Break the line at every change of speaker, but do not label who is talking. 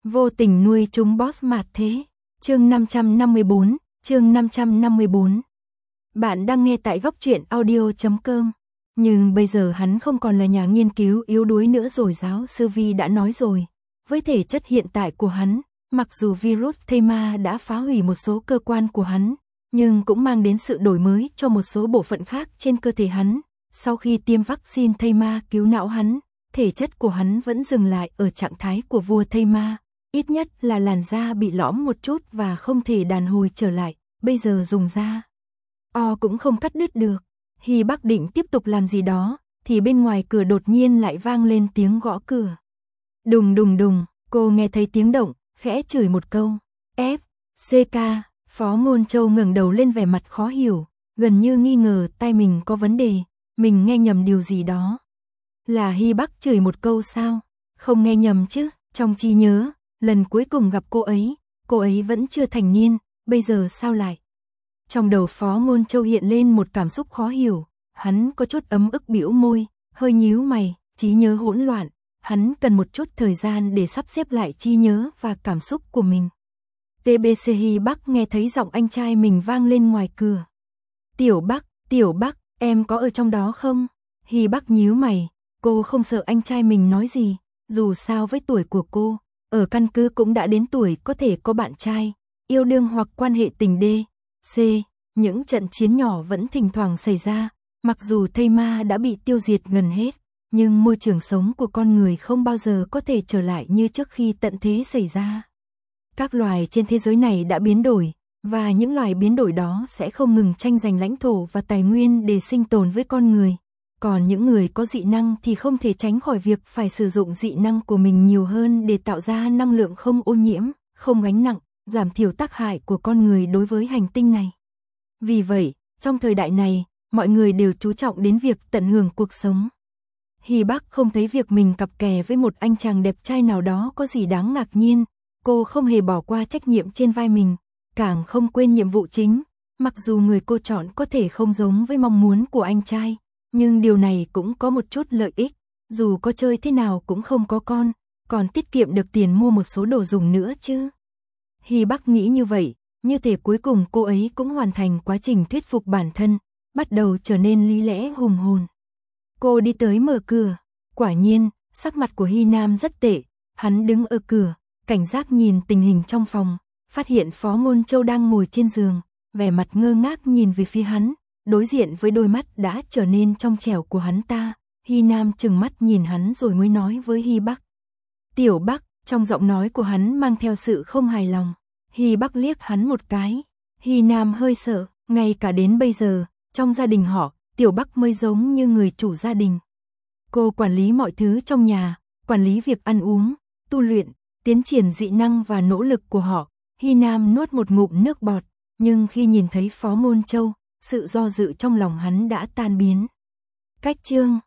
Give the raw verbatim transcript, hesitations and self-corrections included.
Vô tình nuôi chúng boss mạt thế. Chương năm trăm năm mươi bốn, chương năm trăm năm mươi bốn. Bạn đang nghe tại góc truyện audio chấm com. Nhưng bây giờ hắn không còn là nhà nghiên cứu yếu đuối nữa rồi, giáo sư Vi đã nói rồi. Với thể chất hiện tại của hắn, mặc dù virus thây ma đã phá hủy một số cơ quan của hắn, nhưng cũng mang đến sự đổi mới cho một số bộ phận khác trên cơ thể hắn. Sau khi tiêm vaccine thây ma cứu não hắn, thể chất của hắn vẫn dừng lại ở trạng thái của vua thây ma. Ít nhất là làn da bị lõm một chút và không thể đàn hồi trở lại, bây giờ dùng da o cũng không cắt đứt được. Hy Bắc định tiếp tục làm gì đó, thì bên ngoài cửa đột nhiên lại vang lên tiếng gõ cửa. Đùng đùng đùng, cô nghe thấy tiếng động, khẽ chửi một câu. F, C K, Phó Ngôn Châu ngẩng đầu lên vẻ mặt khó hiểu, gần như nghi ngờ tai mình có vấn đề, mình nghe nhầm điều gì đó. Là Hy Bắc chửi một câu sao? Không nghe nhầm chứ, trong trí nhớ, lần cuối cùng gặp cô ấy, cô ấy vẫn chưa thành niên, bây giờ sao lại? Trong đầu Phó Ngôn Châu hiện lên một cảm xúc khó hiểu, hắn có chút ấm ức bĩu môi, hơi nhíu mày, trí nhớ hỗn loạn, hắn cần một chút thời gian để sắp xếp lại trí nhớ và cảm xúc của mình. tê bê xê Hy Bắc nghe thấy giọng anh trai mình vang lên ngoài cửa. Tiểu Bắc, Tiểu Bắc, em có ở trong đó không? Hy Bắc nhíu mày, cô không sợ anh trai mình nói gì, dù sao với tuổi của cô, ở căn cứ cũng đã đến tuổi có thể có bạn trai, yêu đương hoặc quan hệ tình đê. C. Những trận chiến nhỏ vẫn thỉnh thoảng xảy ra, mặc dù thây ma đã bị tiêu diệt gần hết, nhưng môi trường sống của con người không bao giờ có thể trở lại như trước khi tận thế xảy ra. Các loài trên thế giới này đã biến đổi, và những loài biến đổi đó sẽ không ngừng tranh giành lãnh thổ và tài nguyên để sinh tồn với con người. Còn những người có dị năng thì không thể tránh khỏi việc phải sử dụng dị năng của mình nhiều hơn để tạo ra năng lượng không ô nhiễm, không gánh nặng, giảm thiểu tác hại của con người đối với hành tinh này. Vì vậy, trong thời đại này, mọi người đều chú trọng đến việc tận hưởng cuộc sống. Hy Bắc không thấy việc mình cặp kè với một anh chàng đẹp trai nào đó có gì đáng ngạc nhiên, cô không hề bỏ qua trách nhiệm trên vai mình, càng không quên nhiệm vụ chính, mặc dù người cô chọn có thể không giống với mong muốn của anh trai, nhưng điều này cũng có một chút lợi ích, dù có chơi thế nào cũng không có con, còn tiết kiệm được tiền mua một số đồ dùng nữa chứ. Hy Bắc nghĩ như vậy, như thể cuối cùng cô ấy cũng hoàn thành quá trình thuyết phục bản thân, bắt đầu trở nên lý lẽ hùng hồn. Cô đi tới mở cửa, quả nhiên, sắc mặt của Hy Nam rất tệ, hắn đứng ở cửa, cảnh giác nhìn tình hình trong phòng, phát hiện Phó Ngôn Châu đang ngồi trên giường, vẻ mặt ngơ ngác nhìn về phía hắn, đối diện với đôi mắt đã trở nên trong trẻo của hắn ta. Hy Nam trừng mắt nhìn hắn rồi mới nói với Hy Bắc. Tiểu Bắc, trong giọng nói của hắn mang theo sự không hài lòng. Hy Bắc liếc hắn một cái. Hy Nam hơi sợ, ngay cả đến bây giờ, trong gia đình họ, Tiểu Bắc mới giống như người chủ gia đình. Cô quản lý mọi thứ trong nhà, quản lý việc ăn uống, tu luyện, tiến triển dị năng và nỗ lực của họ. Hy Nam nuốt một ngụm nước bọt, nhưng khi nhìn thấy Phó Ngôn Châu, sự do dự trong lòng hắn đã tan biến. Cách chương